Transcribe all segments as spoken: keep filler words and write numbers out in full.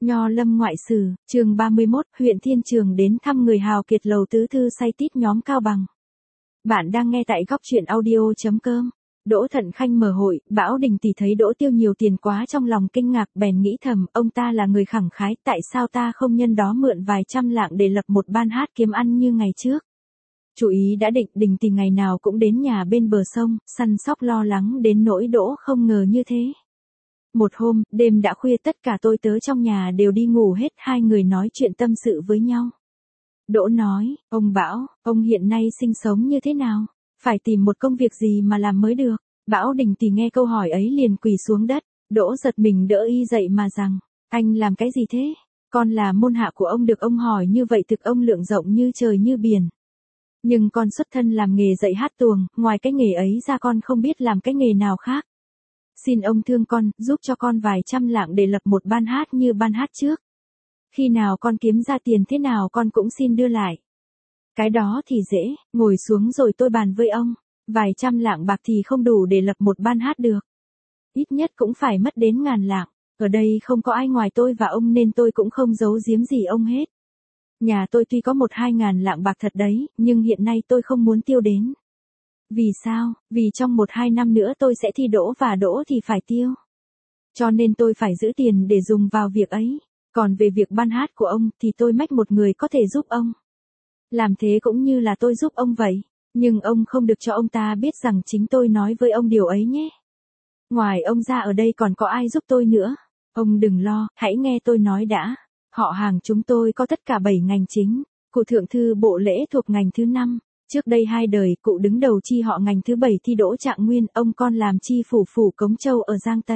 Nho Lâm ngoại sử, chương ba mươi mốt, huyện Thiên Trường đến thăm người hào kiệt lầu tứ thư say tít nhóm Cao Bằng. Bạn đang nghe tại góc truyện audio chấm com. Đỗ Thận Khanh mở hội, Bảo Đình tỷ thấy Đỗ Tiêu nhiều tiền quá trong lòng kinh ngạc, bèn nghĩ thầm, ông ta là người khẳng khái, tại sao ta không nhân đó mượn vài trăm lạng để lập một ban hát kiếm ăn như ngày trước. Chủ ý đã định, Đình tỷ ngày nào cũng đến nhà bên bờ sông, săn sóc lo lắng đến nỗi Đỗ không ngờ như thế. Một hôm, đêm đã khuya, tất cả tôi tớ trong nhà đều đi ngủ hết, hai người nói chuyện tâm sự với nhau. Đỗ nói, ông Bảo, ông hiện nay sinh sống như thế nào? Phải tìm một công việc gì mà làm mới được? Bảo Đình tỷ nghe câu hỏi ấy liền quỳ xuống đất. Đỗ giật mình đỡ y dậy mà rằng, anh làm cái gì thế? Con là môn hạ của ông, được ông hỏi như vậy thực ông lượng rộng như trời như biển. Nhưng con xuất thân làm nghề dạy hát tuồng, ngoài cái nghề ấy ra con không biết làm cái nghề nào khác. Xin ông thương con, giúp cho con vài trăm lạng để lập một ban hát như ban hát trước. Khi nào con kiếm ra tiền thế nào con cũng xin đưa lại. Cái đó thì dễ, ngồi xuống rồi tôi bàn với ông. Vài trăm lạng bạc thì không đủ để lập một ban hát được. Ít nhất cũng phải mất đến ngàn lạng. Ở đây không có ai ngoài tôi và ông nên tôi cũng không giấu giếm gì ông hết. Nhà tôi tuy có một hai ngàn lạng bạc thật đấy, nhưng hiện nay tôi không muốn tiêu đến. Vì sao? Vì trong một hai năm nữa tôi sẽ thi đỗ và đỗ thì phải tiêu. Cho nên tôi phải giữ tiền để dùng vào việc ấy. Còn về việc ban hát của ông thì tôi mách một người có thể giúp ông. Làm thế cũng như là tôi giúp ông vậy. Nhưng ông không được cho ông ta biết rằng chính tôi nói với ông điều ấy nhé. Ngoài ông ra ở đây còn có ai giúp tôi nữa. Ông đừng lo, hãy nghe tôi nói đã. Họ hàng chúng tôi có tất cả bảy ngành chính. Cụ thượng thư bộ lễ thuộc ngành thứ năm. Trước đây hai đời, cụ đứng đầu chi họ ngành thứ bảy thi đỗ trạng nguyên, ông con làm chi phủ phủ Cống Châu ở Giang Tây.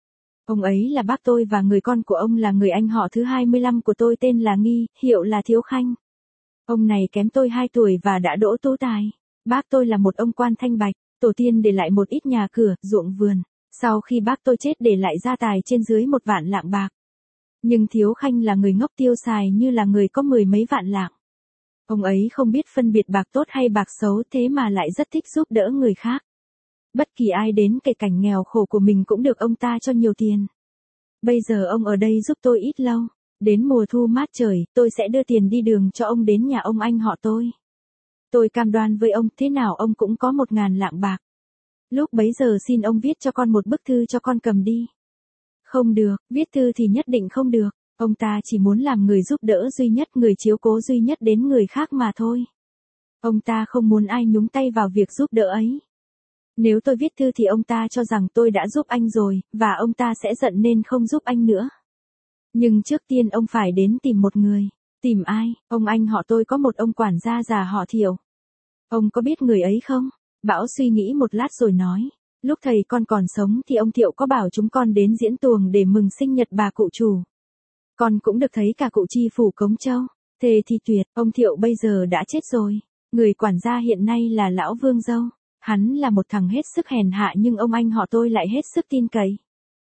Ông ấy là bác tôi và người con của ông là người anh họ thứ hai mươi lăm của tôi tên là Nghi, hiệu là Thiếu Khanh. Ông này kém tôi hai tuổi và đã đỗ tú tài. Bác tôi là một ông quan thanh bạch, tổ tiên để lại một ít nhà cửa, ruộng vườn. Sau khi bác tôi chết để lại gia tài trên dưới một vạn lạng bạc. Nhưng Thiếu Khanh là người ngốc tiêu xài như là người có mười mấy vạn lạng. Ông ấy không biết phân biệt bạc tốt hay bạc xấu, thế mà lại rất thích giúp đỡ người khác. Bất kỳ ai đến kể cảnh nghèo khổ của mình cũng được ông ta cho nhiều tiền. Bây giờ ông ở đây giúp tôi ít lâu. Đến mùa thu mát trời, tôi sẽ đưa tiền đi đường cho ông đến nhà ông anh họ tôi. Tôi cam đoan với ông, thế nào ông cũng có một ngàn lạng bạc. Lúc bấy giờ xin ông viết cho con một bức thư cho con cầm đi. Không được, viết thư thì nhất định không được. Ông ta chỉ muốn làm người giúp đỡ duy nhất, người chiếu cố duy nhất đến người khác mà thôi. Ông ta không muốn ai nhúng tay vào việc giúp đỡ ấy. Nếu tôi viết thư thì ông ta cho rằng tôi đã giúp anh rồi, và ông ta sẽ giận nên không giúp anh nữa. Nhưng trước tiên ông phải đến tìm một người. Tìm ai? Ông anh họ tôi có một ông quản gia già họ Thiệu. Ông có biết người ấy không? Bảo suy nghĩ một lát rồi nói. Lúc thầy con còn sống thì ông Thiệu có bảo chúng con đến diễn tuồng để mừng sinh nhật bà cụ chủ. Con cũng được thấy cả cụ chi phủ Cống Châu. Thề thì tuyệt, ông Thiệu bây giờ đã chết rồi. Người quản gia hiện nay là lão Vương Dâu. Hắn là một thằng hết sức hèn hạ nhưng ông anh họ tôi lại hết sức tin cậy.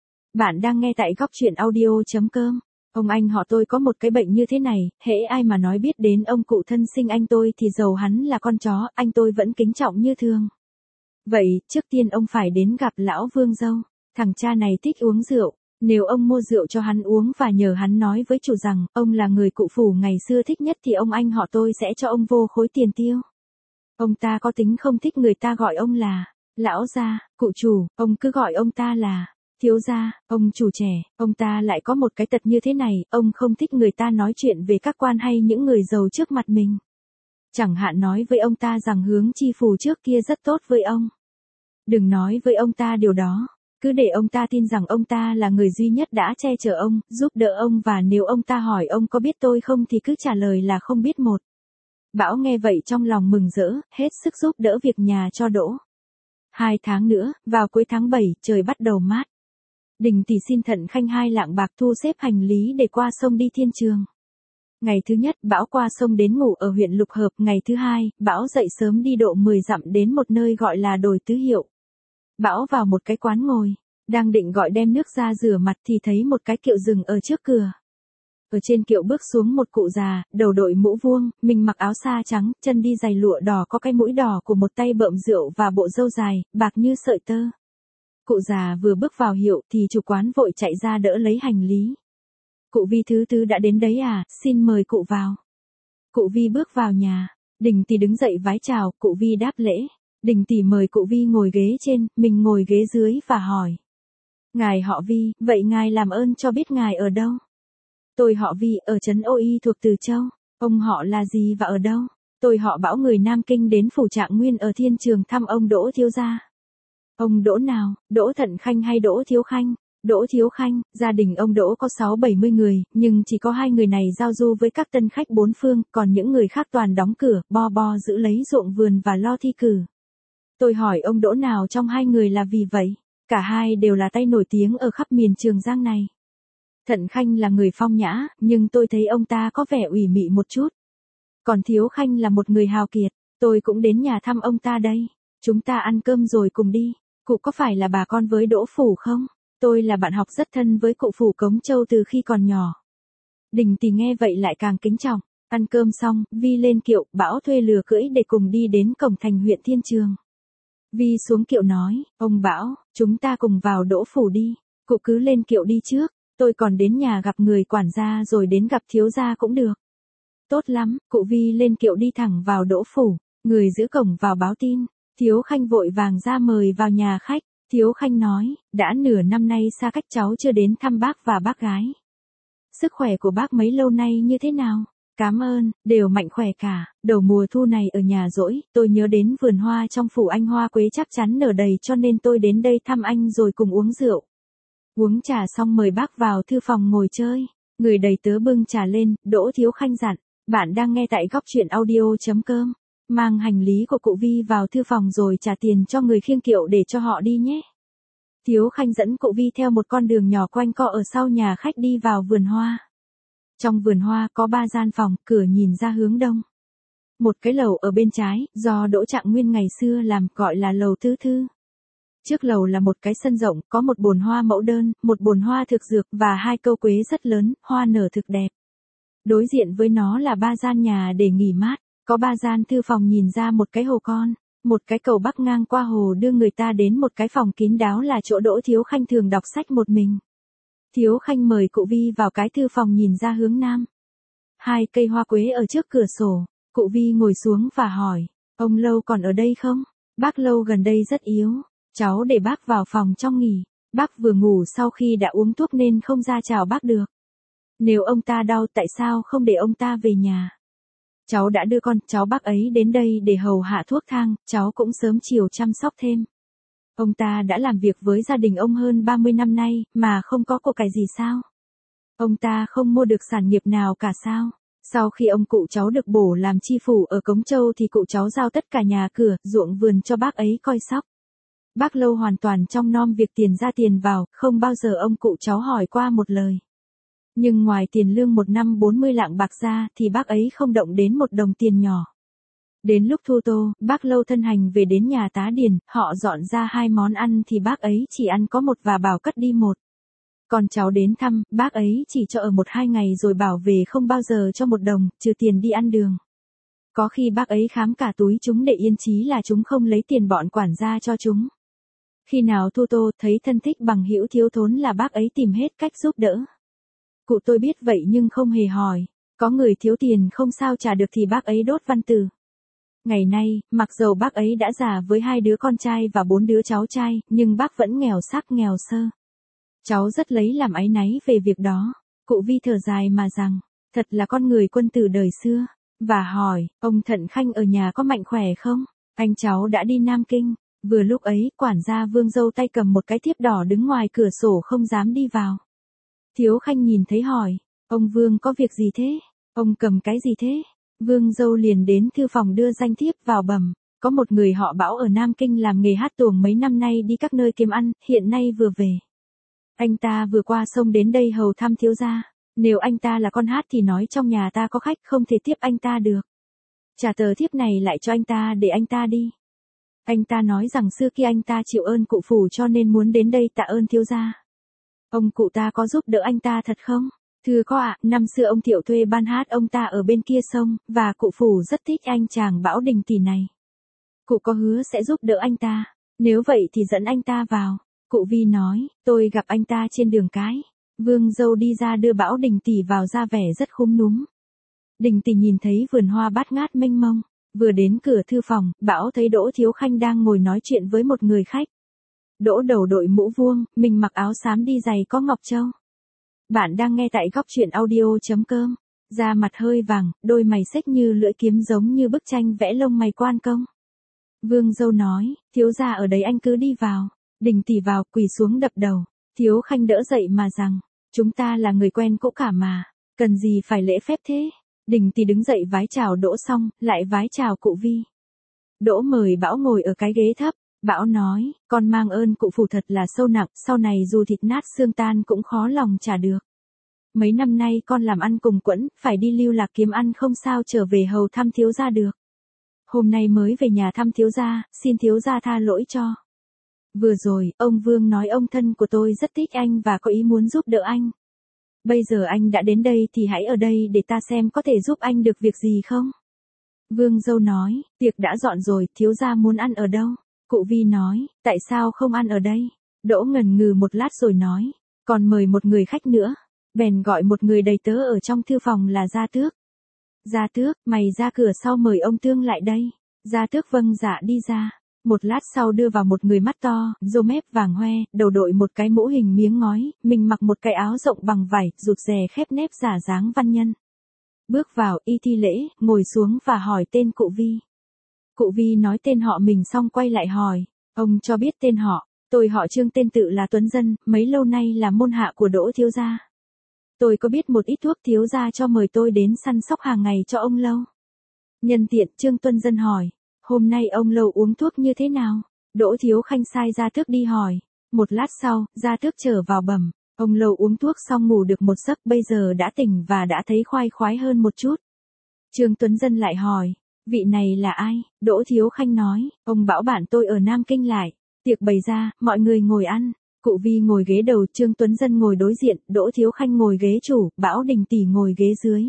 Bạn đang nghe tại góc truyện audio chấm com. Ông anh họ tôi có một cái bệnh như thế này, hễ ai mà nói biết đến ông cụ thân sinh anh tôi thì dầu hắn là con chó, anh tôi vẫn kính trọng như thường. Vậy, trước tiên ông phải đến gặp lão Vương Dâu. Thằng cha này thích uống rượu. Nếu ông mua rượu cho hắn uống và nhờ hắn nói với chủ rằng ông là người cụ phủ ngày xưa thích nhất thì ông anh họ tôi sẽ cho ông vô khối tiền tiêu. Ông ta có tính không thích người ta gọi ông là lão gia, cụ chủ, ông cứ gọi ông ta là thiếu gia, ông chủ trẻ. Ông ta lại có một cái tật như thế này, ông không thích người ta nói chuyện về các quan hay những người giàu trước mặt mình. Chẳng hạn nói với ông ta rằng Hướng chi phủ trước kia rất tốt với ông. Đừng nói với ông ta điều đó. Cứ để ông ta tin rằng ông ta là người duy nhất đã che chở ông, giúp đỡ ông và nếu ông ta hỏi ông có biết tôi không thì cứ trả lời là không biết một. Bảo nghe vậy trong lòng mừng rỡ, hết sức giúp đỡ việc nhà cho Đỗ. Hai tháng nữa, vào cuối tháng bảy, trời bắt đầu mát. Đình tỷ xin Thận Khanh hai lạng bạc thu xếp hành lý để qua sông đi Thiên Trường. Ngày thứ nhất, Bảo qua sông đến ngủ ở huyện Lục Hợp. Ngày thứ hai, Bảo dậy sớm đi độ mười dặm đến một nơi gọi là đồi Tứ Hiệu. Bảo vào một cái quán ngồi, đang định gọi đem nước ra rửa mặt thì thấy một cái kiệu dừng ở trước cửa. Ở trên kiệu bước xuống một cụ già, đầu đội mũ vuông, mình mặc áo sa trắng, chân đi giày lụa đỏ có cái mũi đỏ của một tay bợm rượu và bộ râu dài, bạc như sợi tơ. Cụ già vừa bước vào hiệu thì chủ quán vội chạy ra đỡ lấy hành lý. Cụ Vi thứ tư đã đến đấy à, xin mời cụ vào. Cụ Vi bước vào nhà, Đình Tỷ đứng dậy vái chào, cụ Vi đáp lễ. Đình Tỷ mời cụ Vi ngồi ghế trên, mình ngồi ghế dưới và hỏi. Ngài họ Vi, vậy ngài làm ơn cho biết ngài ở đâu? Tôi họ Vi, ở trấn Ô Y thuộc Từ Châu. Ông họ là gì và ở đâu? Tôi họ Bảo, người Nam Kinh, đến phủ Trạng Nguyên ở Thiên Trường thăm ông Đỗ thiếu gia. Ông Đỗ nào, Đỗ Thận Khanh hay Đỗ Thiếu Khanh? Đỗ Thiếu Khanh. Gia đình ông Đỗ có sáu bảy mươi người, nhưng chỉ có hai người này giao du với các tân khách bốn phương, còn những người khác toàn đóng cửa, bo bo giữ lấy ruộng vườn và lo thi cử. Tôi hỏi ông Đỗ nào trong hai người là vì vậy, cả hai đều là tay nổi tiếng ở khắp miền Trường Giang này. Thận Khanh là người phong nhã, nhưng tôi thấy ông ta có vẻ ủy mị một chút. Còn Thiếu Khanh là một người hào kiệt, tôi cũng đến nhà thăm ông ta đây. Chúng ta ăn cơm rồi cùng đi. Cụ có phải là bà con với Đỗ Phủ không? Tôi là bạn học rất thân với cụ Phủ Cống Châu từ khi còn nhỏ. Đình Tỷ nghe vậy lại càng kính trọng. Ăn cơm xong, Vi lên kiệu, Bảo thuê lừa cưỡi để cùng đi đến cổng thành huyện Thiên Trường. Vi xuống kiệu nói, ông Bảo, chúng ta cùng vào Đỗ Phủ đi. Cụ cứ lên kiệu đi trước, tôi còn đến nhà gặp người quản gia rồi đến gặp thiếu gia cũng được. Tốt lắm, cụ Vi lên kiệu đi thẳng vào Đỗ Phủ. Người giữ cổng vào báo tin. Thiếu Khanh vội vàng ra mời vào nhà khách. Thiếu Khanh nói, đã nửa năm nay xa cách cháu chưa đến thăm bác và bác gái. Sức khỏe của bác mấy lâu nay như thế nào? Cảm ơn, đều mạnh khỏe cả. Đầu mùa thu này ở nhà rỗi, tôi nhớ đến vườn hoa trong phủ anh hoa quế chắc chắn nở đầy, cho nên tôi đến đây thăm anh rồi cùng uống rượu. Uống trà xong mời bác vào thư phòng ngồi chơi. Người đầy tớ bưng trà lên, Đỗ Thiếu Khanh dặn. Bạn đang nghe tại góc truyện audio chấm com. Mang hành lý của cụ Vi vào thư phòng rồi trả tiền cho người khiêng kiệu để cho họ đi nhé. Thiếu Khanh dẫn cụ Vi theo một con đường nhỏ quanh co ở sau nhà khách đi vào vườn hoa. Trong vườn hoa có ba gian phòng, cửa nhìn ra hướng đông. Một cái lầu ở bên trái, do Đỗ Trạng Nguyên ngày xưa làm, gọi là lầu tứ thư. Trước lầu là một cái sân rộng, có một bồn hoa mẫu đơn, một bồn hoa thực dược và hai câu quế rất lớn, hoa nở thực đẹp. Đối diện với nó là ba gian nhà để nghỉ mát, có ba gian thư phòng nhìn ra một cái hồ con, một cái cầu bắc ngang qua hồ đưa người ta đến một cái phòng kín đáo là chỗ Đỗ Thiếu Khanh thường đọc sách một mình. Thiếu Khanh mời cụ Vi vào cái thư phòng nhìn ra hướng nam. Hai cây hoa quế ở trước cửa sổ, cụ Vi ngồi xuống và hỏi, ông Lâu còn ở đây không? Bác Lâu gần đây rất yếu, cháu để bác vào phòng trong nghỉ, bác vừa ngủ sau khi đã uống thuốc nên không ra chào bác được. Nếu ông ta đau tại sao không để ông ta về nhà? Cháu đã đưa con cháu bác ấy đến đây để hầu hạ thuốc thang, cháu cũng sớm chiều chăm sóc thêm. Ông ta đã làm việc với gia đình ông hơn ba mươi năm nay, mà không có của cải gì sao? Ông ta không mua được sản nghiệp nào cả sao? Sau khi ông cụ cháu được bổ làm chi phủ ở Cống Châu thì cụ cháu giao tất cả nhà cửa, ruộng vườn cho bác ấy coi sóc. Bác Lâu hoàn toàn trong nom việc tiền ra tiền vào, không bao giờ ông cụ cháu hỏi qua một lời. Nhưng ngoài tiền lương một năm bốn mươi lạng bạc ra thì bác ấy không động đến một đồng tiền nhỏ. Đến lúc thu tô, bác Lâu thân hành về đến nhà tá điền, họ dọn ra hai món ăn thì bác ấy chỉ ăn có một và bảo cất đi một. Còn cháu đến thăm, bác ấy chỉ cho ở một hai ngày rồi bảo về không bao giờ cho một đồng, trừ tiền đi ăn đường. Có khi bác ấy khám cả túi chúng để yên chí là chúng không lấy tiền bọn quản gia cho chúng. Khi nào thu tô thấy thân thích bằng hữu thiếu thốn là bác ấy tìm hết cách giúp đỡ. Cụ tôi biết vậy nhưng không hề hỏi, có người thiếu tiền không sao trả được thì bác ấy đốt văn từ. Ngày nay, mặc dầu bác ấy đã già với hai đứa con trai và bốn đứa cháu trai, nhưng bác vẫn nghèo xác nghèo sơ. Cháu rất lấy làm áy náy về việc đó. Cụ Vi thở dài mà rằng, thật là con người quân tử đời xưa. Và hỏi, ông Thận Khanh ở nhà có mạnh khỏe không? Anh cháu đã đi Nam Kinh. Vừa lúc ấy, quản gia Vương dâu tay cầm một cái thiếp đỏ đứng ngoài cửa sổ không dám đi vào. Thiếu Khanh nhìn thấy hỏi, ông Vương có việc gì thế? Ông cầm cái gì thế? Vương dâu liền đến thư phòng đưa danh thiếp vào bẩm, có một người họ Bảo ở Nam Kinh làm nghề hát tuồng mấy năm nay đi các nơi kiếm ăn, hiện nay vừa về. Anh ta vừa qua sông đến đây hầu thăm thiếu gia, nếu anh ta là con hát thì nói trong nhà ta có khách không thể tiếp anh ta được. Trả tờ thiếp này lại cho anh ta để anh ta đi. Anh ta nói rằng xưa kia anh ta chịu ơn cụ phủ cho nên muốn đến đây tạ ơn thiếu gia. Ông cụ ta có giúp đỡ anh ta thật không? Thưa có ạ, năm xưa ông Thiệu thuê ban hát ông ta ở bên kia sông, và cụ phủ rất thích anh chàng Bảo Đình Tỷ này. Cụ có hứa sẽ giúp đỡ anh ta, nếu vậy thì dẫn anh ta vào. Cụ Vi nói, tôi gặp anh ta trên đường cái. Vương dâu đi ra đưa Bảo Đình tỷ vào ra vẻ rất khúm núm. Đình tỷ nhìn thấy vườn hoa bát ngát mênh mông, vừa đến cửa thư phòng, Bảo thấy Đỗ Thiếu Khanh đang ngồi nói chuyện với một người khách. Đỗ đầu đội mũ vuông, mình mặc áo xám đi giày có ngọc châu. Bạn đang nghe tại góc truyện audio.com. Da mặt hơi vàng, đôi mày xếch như lưỡi kiếm giống như bức tranh vẽ lông mày quan công. Vương dâu nói, thiếu gia ở đấy anh cứ đi vào. Đình tỷ vào, quỳ xuống đập đầu. Thiếu Khanh đỡ dậy mà rằng, chúng ta là người quen cũ cả mà, cần gì phải lễ phép thế. Đình tỷ đứng dậy vái chào Đỗ xong, lại vái chào cụ Vi. Đỗ mời Bảo ngồi ở cái ghế thấp. Bảo nói, con mang ơn cụ phù thật là sâu nặng, sau này dù thịt nát xương tan cũng khó lòng trả được. Mấy năm nay con làm ăn cùng quẫn, phải đi lưu lạc kiếm ăn không sao trở về hầu thăm thiếu gia được. Hôm nay mới về nhà thăm thiếu gia, xin thiếu gia tha lỗi cho. Vừa rồi, ông Vương nói ông thân của tôi rất thích anh và có ý muốn giúp đỡ anh. Bây giờ anh đã đến đây thì hãy ở đây để ta xem có thể giúp anh được việc gì không. Vương dâu nói, tiệc đã dọn rồi, thiếu gia muốn ăn ở đâu? Cụ Vi nói, tại sao không ăn ở đây? Đỗ ngần ngừ một lát rồi nói, còn mời một người khách nữa. Bèn gọi một người đầy tớ ở trong thư phòng là Gia Tước. Gia Tước, mày ra cửa sau mời ông Tương lại đây. Gia Tước vâng dạ đi ra. Một lát sau đưa vào một người mắt to, râu mép vàng hoe, đầu đội một cái mũ hình miếng ngói, mình mặc một cái áo rộng bằng vải, rụt rè khép nép giả dáng văn nhân. Bước vào, y thi lễ, ngồi xuống và hỏi tên cụ Vi. Cụ Vi nói tên họ mình xong quay lại hỏi, ông cho biết tên họ. Tôi họ Trương, tên tự là Tuấn Dân, mấy lâu nay là môn hạ của Đỗ thiếu gia. Tôi có biết một ít thuốc thiếu gia cho mời tôi đến săn sóc hàng ngày cho ông Lâu. Nhân tiện, Trương Tuấn Dân hỏi, hôm nay ông Lâu uống thuốc như thế nào? Đỗ Thiếu Khanh sai Gia Tước đi hỏi. Một lát sau, Gia Tước trở vào bẩm, ông Lâu uống thuốc xong ngủ được một giấc, bây giờ đã tỉnh và đã thấy khoai khoái hơn một chút. Trương Tuấn Dân lại hỏi, vị này là ai? Đỗ Thiếu Khanh nói, ông bảo bạn tôi ở Nam Kinh lại. Tiệc bày ra, mọi người ngồi ăn. Cụ Vi ngồi ghế đầu, Trương Tuấn Dân ngồi đối diện, Đỗ Thiếu Khanh ngồi ghế chủ, Bảo Đình tỷ ngồi ghế dưới.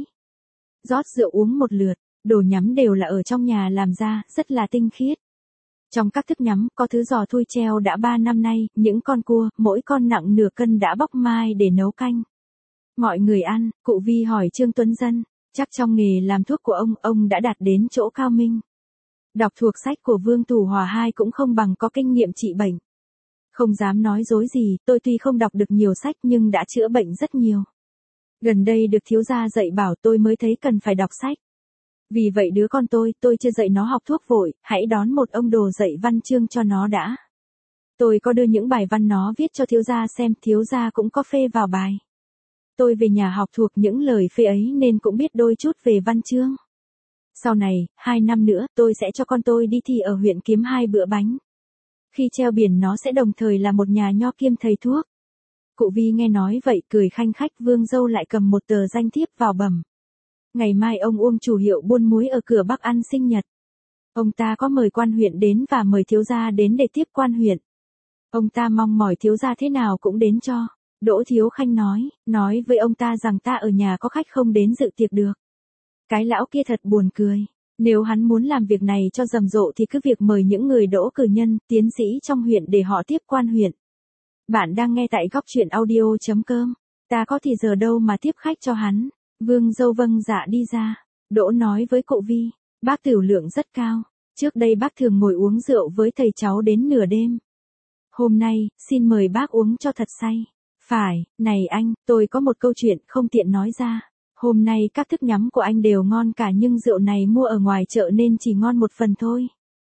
Rót rượu uống một lượt, đồ nhắm đều là ở trong nhà làm ra, rất là tinh khiết. Trong các thức nhắm, có thứ giò thui treo đã ba năm nay, những con cua, mỗi con nặng nửa cân đã bóc mai để nấu canh. Mọi người ăn, cụ Vi hỏi Trương Tuấn Dân, chắc trong nghề làm thuốc của ông, ông đã đạt đến chỗ cao minh. Đọc thuộc sách của Vương Thủ Hòa hai cũng không bằng có kinh nghiệm trị bệnh. Không dám nói dối gì, tôi tuy không đọc được nhiều sách nhưng đã chữa bệnh rất nhiều. Gần đây được thiếu gia dạy bảo tôi mới thấy cần phải đọc sách. Vì vậy đứa con tôi, tôi chưa dạy nó học thuốc vội, hãy đón một ông đồ dạy văn chương cho nó đã. Tôi có đưa những bài văn nó viết cho thiếu gia xem, thiếu gia cũng có phê vào bài. Tôi về nhà học thuộc những lời phê ấy nên cũng biết đôi chút về văn chương. Sau này, hai năm nữa, tôi sẽ cho con tôi đi thi ở huyện kiếm hai bữa bánh. Khi treo biển nó sẽ đồng thời là một nhà nho kiêm thầy thuốc. Cụ Vi nghe nói vậy cười khanh khách. Vương dâu lại cầm một tờ danh thiếp vào bẩm. Ngày mai ông Uông chủ hiệu buôn muối ở cửa Bắc ăn sinh nhật. Ông ta có mời quan huyện đến và mời thiếu gia đến để tiếp quan huyện. Ông ta mong mỏi thiếu gia thế nào cũng đến cho. Đỗ Thiếu Khanh nói, nói với ông ta rằng ta ở nhà có khách không đến dự tiệc được. Cái lão kia thật buồn cười. Nếu hắn muốn làm việc này cho rầm rộ thì cứ việc mời những người đỗ cử nhân, tiến sĩ trong huyện để họ tiếp quan huyện. Bạn đang nghe tại góc truyện audio.com. Ta có thì giờ đâu mà tiếp khách cho hắn. Vương dâu vâng dạ đi ra. Đỗ nói với cụ Vi, bác tiểu lượng rất cao. Trước đây bác thường ngồi uống rượu với thầy cháu đến nửa đêm. Hôm nay, xin mời bác uống cho thật say. Phải, này anh, tôi có một câu chuyện không tiện nói ra. Hôm nay các thức nhắm của anh đều ngon cả nhưng rượu này mua ở ngoài chợ nên chỉ ngon một phần thôi.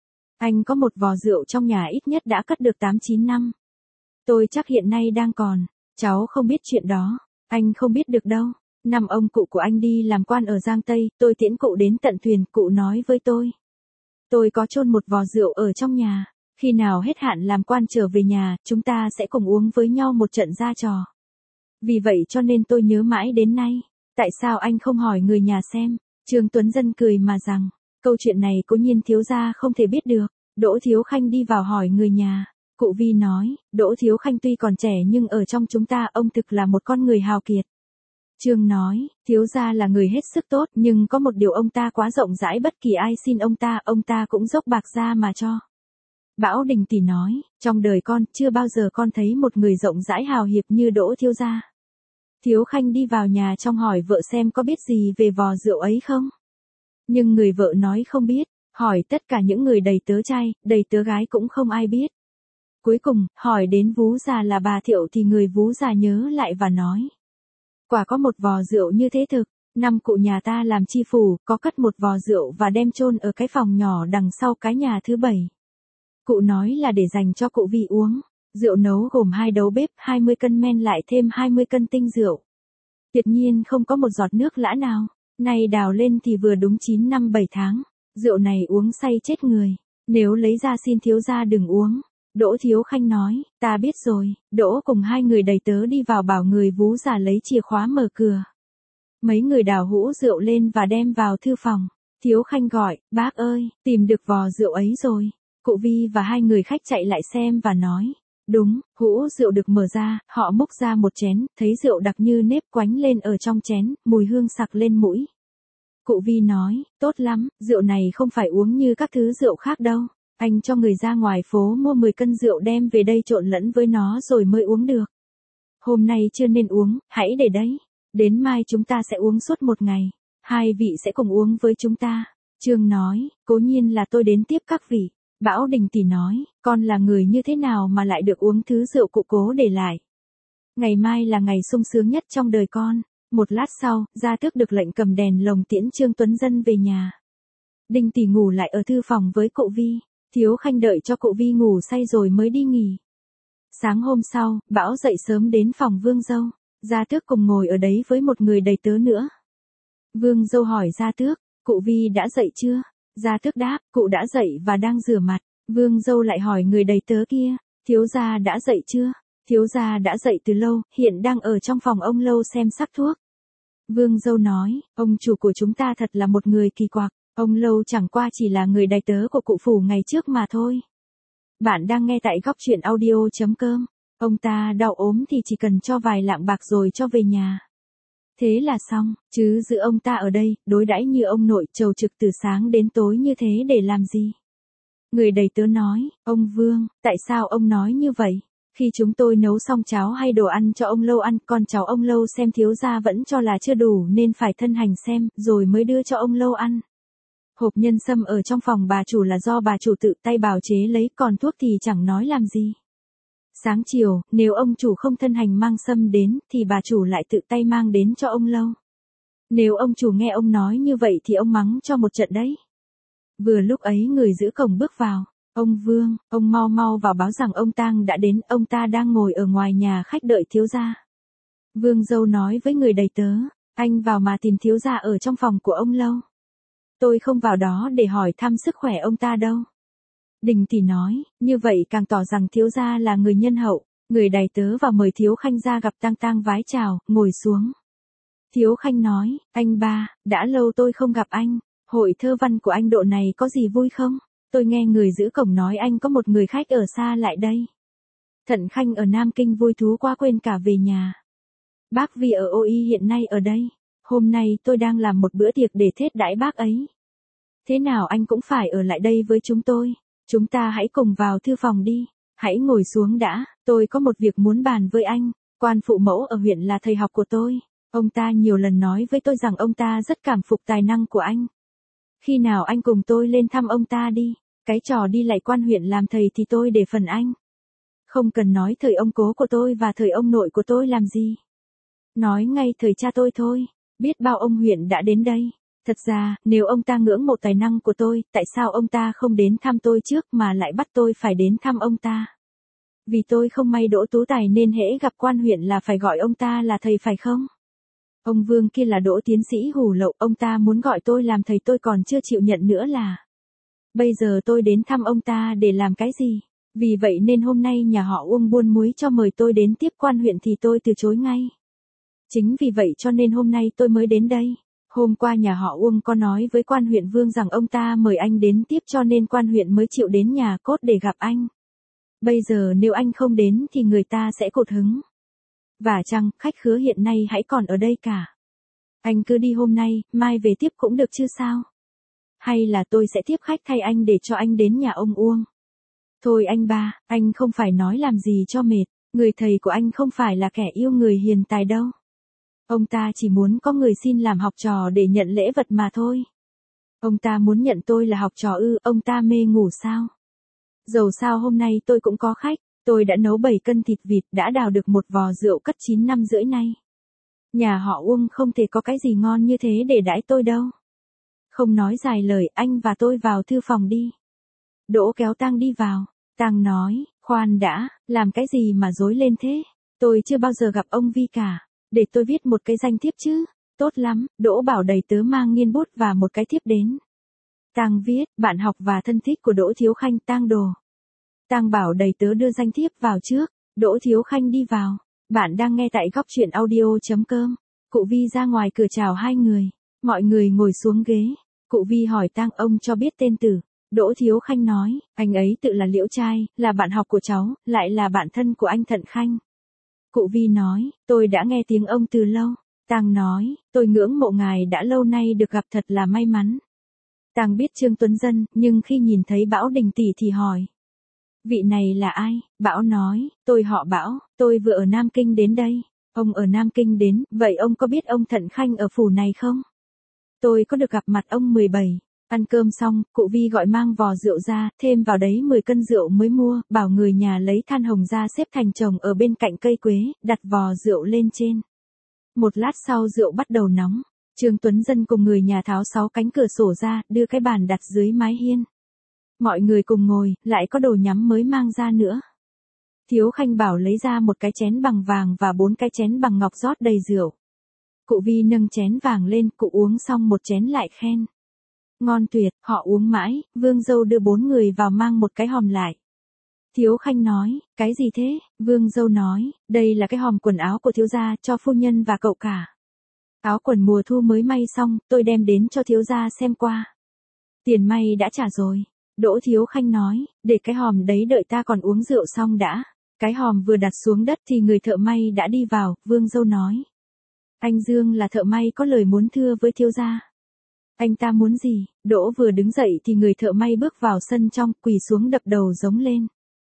Anh có một vò rượu trong nhà ít nhất đã cất được tám chín năm. Tôi chắc hiện nay đang còn. Cháu không biết chuyện đó. Anh không biết được đâu. Năm ông cụ của anh đi làm quan ở Giang Tây, tôi tiễn cụ đến tận thuyền, cụ nói với tôi. Tôi có chôn một vò rượu ở trong nhà. Khi nào hết hạn làm quan trở về nhà, chúng ta sẽ cùng uống với nhau một trận ra trò. Vì vậy cho nên tôi nhớ mãi đến nay. Tại sao anh không hỏi người nhà xem? Trương Tuấn Dân cười mà rằng, câu chuyện này cố nhiên thiếu gia không thể biết được. Đỗ Thiếu Khanh đi vào hỏi người nhà. Cụ Vi nói, Đỗ Thiếu Khanh tuy còn trẻ nhưng ở trong chúng ta ông thực là một con người hào kiệt. Trương nói, thiếu gia là người hết sức tốt nhưng có một điều ông ta quá rộng rãi, bất kỳ ai xin ông ta, ông ta cũng dốc bạc ra mà cho. Bảo Đình tỷ nói, trong đời con chưa bao giờ con thấy một người rộng rãi hào hiệp như Đỗ thiếu gia. Thiếu Khanh đi vào nhà trong hỏi vợ xem có biết gì về vò rượu ấy không. Nhưng người vợ nói không biết, hỏi tất cả những người đầy tớ trai, đầy tớ gái cũng không ai biết. Cuối cùng, hỏi đến vú già là bà Thiệu thì người vú già nhớ lại và nói. Quả có một vò rượu như thế thực, năm cụ nhà ta làm chi phủ, có cất một vò rượu và đem chôn ở cái phòng nhỏ đằng sau cái nhà thứ bảy. Cụ nói là để dành cho cụ Vi uống. Rượu nấu gồm hai đấu bếp, hai mươi cân men lại thêm hai mươi cân tinh rượu. Tuyệt nhiên không có một giọt nước lã nào. Này đào lên thì vừa đúng chín năm bảy tháng. Rượu này uống say chết người. Nếu lấy ra xin thiếu gia đừng uống. Đỗ Thiếu Khanh nói, ta biết rồi. Đỗ cùng hai người đầy tớ đi vào bảo người vú già lấy chìa khóa mở cửa. Mấy người đào hũ rượu lên và đem vào thư phòng. Thiếu Khanh gọi, bác ơi, tìm được vò rượu ấy rồi. Cụ Vi và hai người khách chạy lại xem và nói. Đúng, hũ rượu được mở ra, họ múc ra một chén, thấy rượu đặc như nếp quánh lên ở trong chén, mùi hương sặc lên mũi. Cụ Vi nói, tốt lắm, rượu này không phải uống như các thứ rượu khác đâu. Anh cho người ra ngoài phố mua mười cân rượu đem về đây trộn lẫn với nó rồi mới uống được. Hôm nay chưa nên uống, hãy để đấy. Đến mai chúng ta sẽ uống suốt một ngày. Hai vị sẽ cùng uống với chúng ta. Trương nói, cố nhiên là tôi đến tiếp các vị. Bảo Đình tỷ nói, con là người như thế nào mà lại được uống thứ rượu cụ cố để lại. Ngày mai là ngày sung sướng nhất trong đời con. Một lát sau, Gia Tước được lệnh cầm đèn lồng tiễn Trương Tuấn Dân về nhà. Đình tỷ ngủ lại ở thư phòng với cụ Vi. Thiếu Khanh đợi cho cụ Vi ngủ say rồi mới đi nghỉ. Sáng hôm sau, Bảo dậy sớm đến phòng Vương Dâu. Gia Tước cùng ngồi ở đấy với một người đầy tớ nữa. Vương Dâu hỏi Gia Tước, cụ Vi đã dậy chưa? Gia Tước đáp, cụ đã dậy và đang rửa mặt. Vương Dâu lại hỏi người đầy tớ kia, thiếu gia đã dậy chưa? Thiếu gia đã dậy từ lâu, hiện đang ở trong phòng ông Lâu xem sắc thuốc. Vương Dâu nói, ông chủ của chúng ta thật là một người kỳ quặc, ông Lâu chẳng qua chỉ là người đầy tớ của cụ phủ ngày trước mà thôi. Bạn đang nghe tại góc truyện audio chấm com. Ông ta đau ốm thì chỉ cần cho vài lạng bạc rồi cho về nhà. Thế là xong, chứ giữ ông ta ở đây, đối đãi như ông nội trầu trực từ sáng đến tối như thế để làm gì? Người đầy tớ nói, ông Vương, tại sao ông nói như vậy? Khi chúng tôi nấu xong cháo hay đồ ăn cho ông Lâu ăn, con cháu ông Lâu xem thiếu gia vẫn cho là chưa đủ nên phải thân hành xem, rồi mới đưa cho ông Lâu ăn. Hộp nhân sâm ở trong phòng bà chủ là do bà chủ tự tay bào chế lấy, còn thuốc thì chẳng nói làm gì. Sáng chiều, nếu ông chủ không thân hành mang sâm đến, thì bà chủ lại tự tay mang đến cho ông Lâu. Nếu ông chủ nghe ông nói như vậy thì ông mắng cho một trận đấy. Vừa lúc ấy người giữ cổng bước vào. Ông Vương, ông mau mau vào báo rằng ông Tang đã đến, ông ta đang ngồi ở ngoài nhà khách đợi thiếu gia. Vương Dâu nói với người đầy tớ, anh vào mà tìm thiếu gia ở trong phòng của ông Lâu. Tôi không vào đó để hỏi thăm sức khỏe ông ta đâu. Đình tỷ nói, như vậy càng tỏ rằng thiếu gia là người nhân hậu. Người đầy tớ vào mời Thiếu Khanh ra gặp Tang Tang vái chào, ngồi xuống. Thiếu Khanh nói, anh ba, đã lâu tôi không gặp anh, hội thơ văn của anh độ này có gì vui không? Tôi nghe người giữ cổng nói anh có một người khách ở xa lại đây. Thận Khanh ở Nam Kinh vui thú quá quên cả về nhà. Bác Vi ở Ô Y hiện nay ở đây. Hôm nay tôi đang làm một bữa tiệc để thết đãi bác ấy. Thế nào anh cũng phải ở lại đây với chúng tôi. Chúng ta hãy cùng vào thư phòng đi. Hãy ngồi xuống đã, tôi có một việc muốn bàn với anh. Quan phụ mẫu ở huyện là thầy học của tôi. Ông ta nhiều lần nói với tôi rằng ông ta rất cảm phục tài năng của anh. Khi nào anh cùng tôi lên thăm ông ta đi. Cái trò đi lại quan huyện làm thầy thì tôi để phần anh. Không cần nói thời ông cố của tôi và thời ông nội của tôi làm gì. Nói ngay thời cha tôi thôi. Biết bao ông huyện đã đến đây. Thật ra, nếu ông ta ngưỡng mộ tài năng của tôi, tại sao ông ta không đến thăm tôi trước mà lại bắt tôi phải đến thăm ông ta? Vì tôi không may đỗ tú tài nên hễ gặp quan huyện là phải gọi ông ta là thầy phải không? Ông Vương kia là đỗ tiến sĩ hủ lậu, ông ta muốn gọi tôi làm thầy tôi còn chưa chịu nhận nữa là. Bây giờ tôi đến thăm ông ta để làm cái gì? Vì vậy nên hôm nay nhà họ Uông buôn muối cho mời tôi đến tiếp quan huyện thì tôi từ chối ngay. Chính vì vậy cho nên hôm nay tôi mới đến đây. Hôm qua nhà họ Uông có nói với quan huyện Vương rằng ông ta mời anh đến tiếp cho nên quan huyện mới chịu đến nhà cốt để gặp anh. Bây giờ nếu anh không đến thì người ta sẽ cột hứng. Và chăng, khách khứa hiện nay hãy còn ở đây cả. Anh cứ đi hôm nay, mai về tiếp cũng được chứ sao? Hay là tôi sẽ tiếp khách thay anh để cho anh đến nhà ông Uông? Thôi anh ba, anh không phải nói làm gì cho mệt. Người thầy của anh không phải là kẻ yêu người hiền tài đâu. Ông ta chỉ muốn có người xin làm học trò để nhận lễ vật mà thôi. Ông ta muốn nhận tôi là học trò ư, ông ta mê ngủ sao? Dầu sao hôm nay tôi cũng có khách, tôi đã nấu bảy cân thịt vịt, đã đào được một vò rượu cất chín năm rưỡi nay. Nhà họ Uông không thể có cái gì ngon như thế để đãi tôi đâu. Không nói dài lời, anh và tôi vào thư phòng đi. Đỗ kéo Tang đi vào. Tang nói, khoan đã, làm cái gì mà rối lên thế? Tôi chưa bao giờ gặp ông Vi cả. Để tôi viết một cái danh thiếp chứ. Tốt lắm, Đỗ bảo đầy tớ mang nghiên bút và một cái thiếp đến. Tang viết, bạn học và thân thích của Đỗ Thiếu Khanh, Tang Đồ. Tang bảo đầy tớ đưa danh thiếp vào trước. Đỗ Thiếu Khanh đi vào. Bạn đang nghe tại góc truyện audio.com. Cụ Vi ra ngoài cửa chào hai người. Mọi người ngồi xuống ghế. Cụ Vi hỏi Tang ông cho biết tên tử. Đỗ Thiếu Khanh nói, anh ấy tự là Liễu Trai, là bạn học của cháu, lại là bạn thân của anh Thận Khanh. Cụ Vi nói, tôi đã nghe tiếng ông từ lâu. Tang nói, tôi ngưỡng mộ ngài đã lâu nay được gặp thật là may mắn. Tang biết Trương Tuấn Dân, nhưng khi nhìn thấy Bảo Đình tỷ thì hỏi. Vị này là ai? Bảo nói, tôi họ Bảo, tôi vừa ở Nam Kinh đến đây. Ông ở Nam Kinh đến, vậy ông có biết ông Thận Khanh ở phủ này không? Tôi có được gặp mặt ông mười bảy. Ăn cơm xong, cụ Vi gọi mang vò rượu ra, thêm vào đấy mười cân rượu mới mua, bảo người nhà lấy than hồng ra xếp thành chồng ở bên cạnh cây quế, đặt vò rượu lên trên. Một lát sau rượu bắt đầu nóng, Trương Tuấn Dân cùng người nhà tháo sáu cánh cửa sổ ra, đưa cái bàn đặt dưới mái hiên. Mọi người cùng ngồi, lại có đồ nhắm mới mang ra nữa. Thiếu Khanh bảo lấy ra một cái chén bằng vàng và bốn cái chén bằng ngọc rót đầy rượu. Cụ Vi nâng chén vàng lên, cụ uống xong một chén lại khen. Ngon tuyệt, họ uống mãi, Vương dâu đưa bốn người vào mang một cái hòm lại. Thiếu Khanh nói, cái gì thế? Vương dâu nói, đây là cái hòm quần áo của thiếu gia cho phu nhân và cậu cả. Áo quần mùa thu mới may xong, tôi đem đến cho thiếu gia xem qua. Tiền may đã trả rồi. Đỗ Thiếu Khanh nói, để cái hòm đấy đợi ta còn uống rượu xong đã. Cái hòm vừa đặt xuống đất thì người thợ may đã đi vào, Vương dâu nói. Anh Dương là thợ may có lời muốn thưa với thiếu gia. Anh ta muốn gì? Đỗ vừa đứng dậy thì người thợ may bước vào sân trong, quỳ xuống đập đầu giống lên.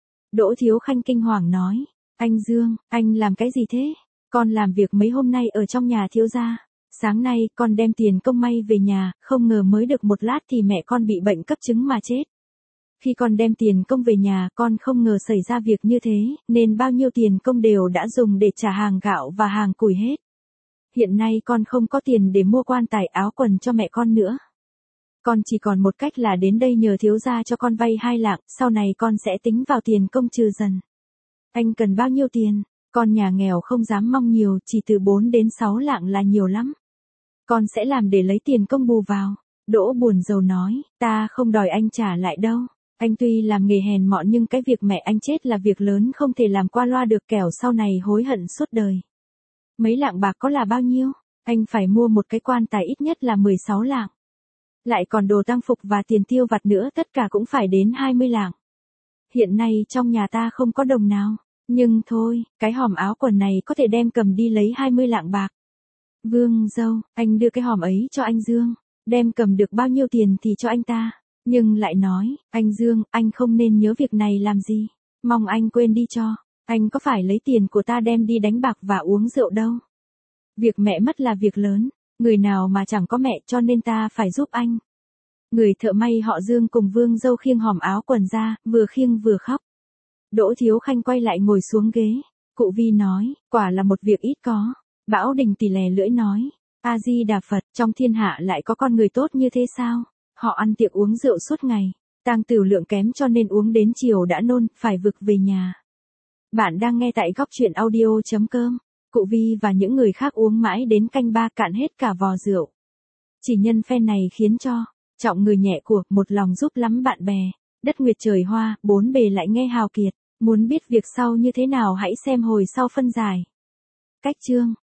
Đỗ Thiếu Khanh kinh hoàng nói, anh Dương, anh làm cái gì thế? Con làm việc mấy hôm nay ở trong nhà thiếu gia. Sáng nay con đem tiền công may về nhà, không ngờ mới được một lát thì mẹ con bị bệnh cấp chứng mà chết. Khi con đem tiền công về nhà con không ngờ xảy ra việc như thế, nên bao nhiêu tiền công đều đã dùng để trả hàng gạo và hàng củi hết. Hiện nay con không có tiền để mua quan tài áo quần cho mẹ con nữa. Con chỉ còn một cách là đến đây nhờ thiếu gia cho con vay hai lạng, sau này con sẽ tính vào tiền công trừ dần. Anh cần bao nhiêu tiền? Con nhà nghèo không dám mong nhiều, chỉ từ bốn đến sáu lạng là nhiều lắm. Con sẽ làm để lấy tiền công bù vào. Đỗ buồn rầu nói, ta không đòi anh trả lại đâu. Anh tuy làm nghề hèn mọn nhưng cái việc mẹ anh chết là việc lớn không thể làm qua loa được, kẻo sau này hối hận suốt đời. Mấy lạng bạc có là bao nhiêu? Anh phải mua một cái quan tài ít nhất là mười sáu lạng. Lại còn đồ tang phục và tiền tiêu vặt nữa, tất cả cũng phải đến hai mươi lạng. Hiện nay trong nhà ta không có đồng nào. Nhưng thôi, cái hòm áo quần này có thể đem cầm đi lấy hai mươi lạng bạc. Vương dâu, anh đưa cái hòm ấy cho anh Dương. Đem cầm được bao nhiêu tiền thì cho anh ta. Nhưng lại nói, anh Dương, anh không nên nhớ việc này làm gì. Mong anh quên đi cho. Anh có phải lấy tiền của ta đem đi đánh bạc và uống rượu đâu. Việc mẹ mất là việc lớn. Người nào mà chẳng có mẹ cho nên ta phải giúp anh. Người thợ may họ Dương cùng Vương dâu khiêng hòm áo quần ra, vừa khiêng vừa khóc. Đỗ Thiếu Khanh quay lại ngồi xuống ghế. Cụ Vi nói, quả là một việc ít có. Bảo Đình tỉ lè lưỡi nói, A-di-đà Phật, trong thiên hạ lại có con người tốt như thế sao? Họ ăn tiệc uống rượu suốt ngày. Tang tửu lượng kém cho nên uống đến chiều đã nôn, phải vực về nhà. Bạn đang nghe tại góc truyện audio.com. Cụ Vi và những người khác uống mãi đến canh ba cạn hết cả vò rượu. Chỉ nhân phen này khiến cho trọng người nhẹ của một lòng giúp lắm bạn bè. Đất nguyệt trời hoa, bốn bề lại nghe hào kiệt. Muốn biết việc sau như thế nào hãy xem hồi sau phân giải. Cách chương